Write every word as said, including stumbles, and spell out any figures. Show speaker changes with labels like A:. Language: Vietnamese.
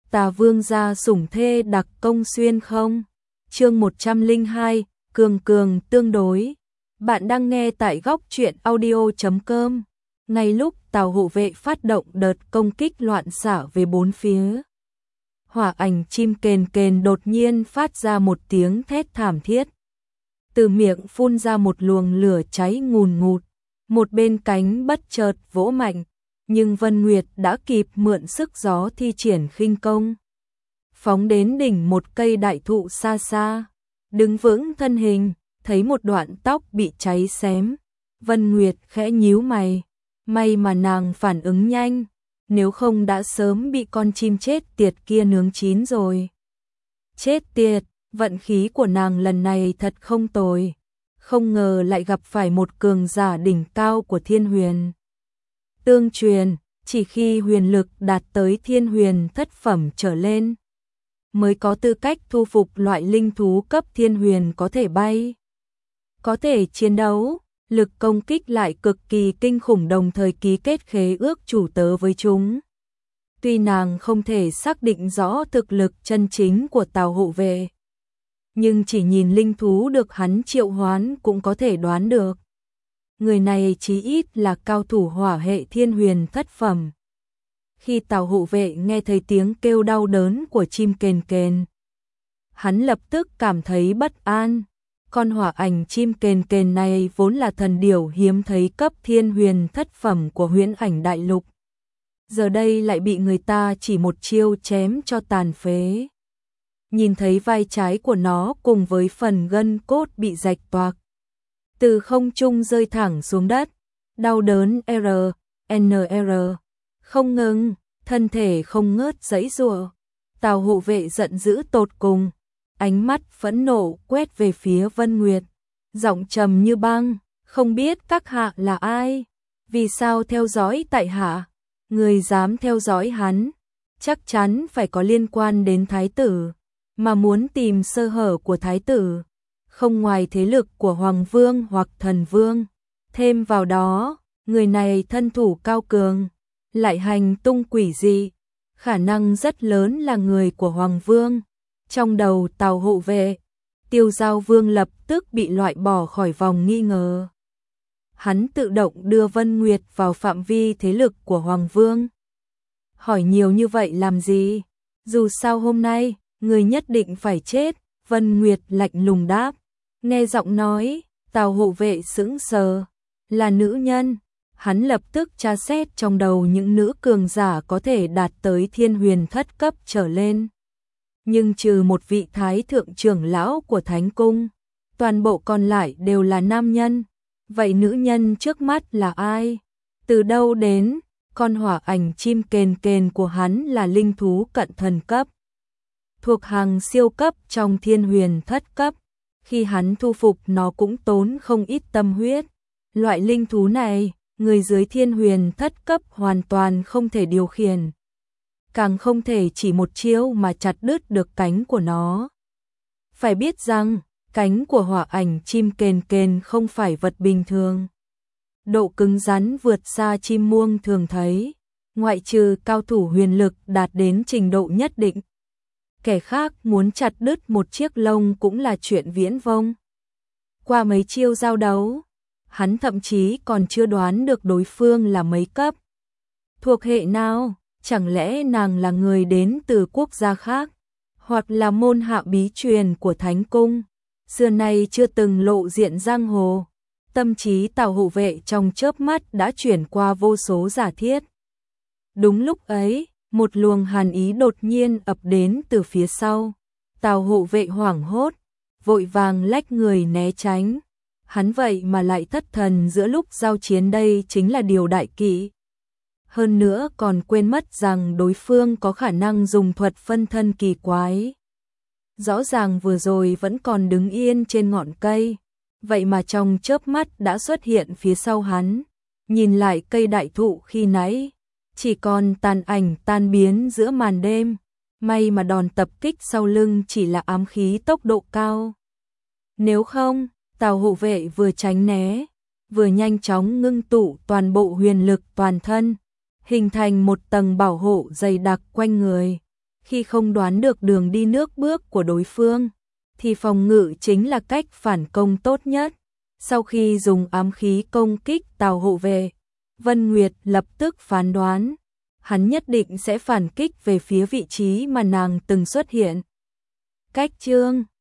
A: Tà Vương gia sủng thê đặc công xuyên không? Chương một trăm lẻ hai, cường cường tương đối. Bạn đang nghe tại góc truyện audio chấm com. Ngay lúc Tào hộ vệ phát động đợt công kích loạn xạ về bốn phía, hỏa ảnh chim kền kền đột nhiên phát ra một tiếng thét thảm thiết. Từ miệng phun ra một luồng lửa cháy ngùn ngụt, một bên cánh bất chợt vỗ mạnh, nhưng Vân Nguyệt đã kịp mượn sức gió thi triển khinh công, phóng đến đỉnh một cây đại thụ xa xa, đứng vững thân hình, thấy một đoạn tóc bị cháy xém. Vân Nguyệt khẽ nhíu mày, may mà nàng phản ứng nhanh, nếu không đã sớm bị con chim chết tiệt kia nướng chín rồi. Chết tiệt, vận khí của nàng lần này thật không tồi, không ngờ lại gặp phải một cường giả đỉnh cao của Thiên Huyền Tương truyền, chỉ khi huyền lực đạt tới Thiên Huyền thất phẩm trở lên, mới có tư cách thu phục loại linh thú cấp Thiên Huyền có thể bay, có thể chiến đấu, lực công kích lại cực kỳ kinh khủng, đồng thời ký kết khế ước chủ tớ với chúng. Tuy nàng không thể xác định rõ thực lực chân chính của Tào hộ vệ, nhưng chỉ nhìn linh thú được hắn triệu hoán cũng có thể đoán được. Người này chí ít là cao thủ hỏa hệ Thiên Huyền thất phẩm. Khi Tào hộ vệ nghe thấy tiếng kêu đau đớn của chim kền kền, hắn lập tức cảm thấy bất an. Con hỏa ảnh chim kền kền này vốn là thần điểu hiếm thấy cấp Thiên Huyền thất phẩm của Huyễn Ảnh Đại Lục, giờ đây lại bị người ta chỉ một chiêu chém cho tàn phế. Nhìn thấy vai trái của nó cùng với phần gân cốt bị rạch toạc, từ không trung rơi thẳng xuống đất, đau đớn R N R không ngừng, thân thể không ngớt giãy giụa. Tào hộ vệ giận dữ tột cùng, ánh mắt phẫn nộ quét về phía Vân Nguyệt, giọng trầm như băng, không biết các hạ là ai, vì sao theo dõi tại hạ, người dám theo dõi hắn, chắc chắn phải có liên quan đến thái tử, mà muốn tìm sơ hở của thái tử, không ngoài thế lực của Hoàng Vương hoặc Thần Vương. Thêm vào đó, người này thân thủ cao cường, lại hành tung quỷ dị, khả năng rất lớn là người của Hoàng Vương. Trong đầu Tào hộ vệ, Tiêu Giao Vương lập tức bị loại bỏ khỏi vòng nghi ngờ. Hắn tự động đưa Vân Nguyệt vào phạm vi thế lực của Hoàng Vương. Hỏi nhiều như vậy làm gì? Dù sao hôm nay, người nhất định phải chết, Vân Nguyệt lạnh lùng đáp. Nghe giọng nói, Tào hộ vệ sững sờ, là nữ nhân. Hắn lập tức tra xét trong đầu những nữ cường giả có thể đạt tới Thiên Huyền thất cấp trở lên. Nhưng trừ một vị thái thượng trưởng lão của Thánh Cung, toàn bộ còn lại đều là nam nhân. Vậy nữ nhân trước mắt là ai? Từ đâu đến? Con hỏa ảnh chim kền kền của hắn là linh thú cận thần cấp, thuộc hàng siêu cấp trong Thiên Huyền thất cấp. Khi hắn thu phục nó cũng tốn không ít tâm huyết. Loại linh thú này, người dưới Thiên Huyền thất cấp hoàn toàn không thể điều khiển, càng không thể chỉ một chiêu mà chặt đứt được cánh của nó. Phải biết rằng, cánh của hỏa ảnh chim kền kền không phải vật bình thường. Độ cứng rắn vượt xa chim muông thường thấy, ngoại trừ cao thủ huyền lực đạt đến trình độ nhất định. Kẻ khác muốn chặt đứt một chiếc lông cũng là chuyện viễn vông. Qua mấy chiêu giao đấu, hắn thậm chí còn chưa đoán được đối phương là mấy cấp, thuộc hệ nào. Chẳng lẽ nàng là người đến từ quốc gia khác, hoặc là môn hạ bí truyền của Thánh Cung, xưa nay chưa từng lộ diện giang hồ. Tâm trí Tào hộ vệ trong chớp mắt đã chuyển qua vô số giả thiết. Đúng lúc ấy, một luồng hàn ý đột nhiên ập đến từ phía sau. Tào hộ vệ hoảng hốt, vội vàng lách người né tránh. Hắn vậy mà lại thất thần giữa lúc giao chiến, đây chính là điều đại kỵ. Hơn nữa còn quên mất rằng đối phương có khả năng dùng thuật phân thân kỳ quái. Rõ ràng vừa rồi vẫn còn đứng yên trên ngọn cây, vậy mà trong chớp mắt đã xuất hiện phía sau hắn. Nhìn lại cây đại thụ khi nãy, chỉ còn tàn ảnh tan biến giữa màn đêm. May mà đòn tập kích sau lưng chỉ là ám khí tốc độ cao. Nếu không, Tào hộ vệ vừa tránh né, vừa nhanh chóng ngưng tụ toàn bộ huyền lực toàn thân, hình thành một tầng bảo hộ dày đặc quanh người. Khi không đoán được đường đi nước bước của đối phương, thì phòng ngự chính là cách phản công tốt nhất. Sau khi dùng ám khí công kích Tào hộ về, Vân Nguyệt lập tức phán đoán, hắn nhất định sẽ phản kích về phía vị trí mà nàng từng xuất hiện. Cách chương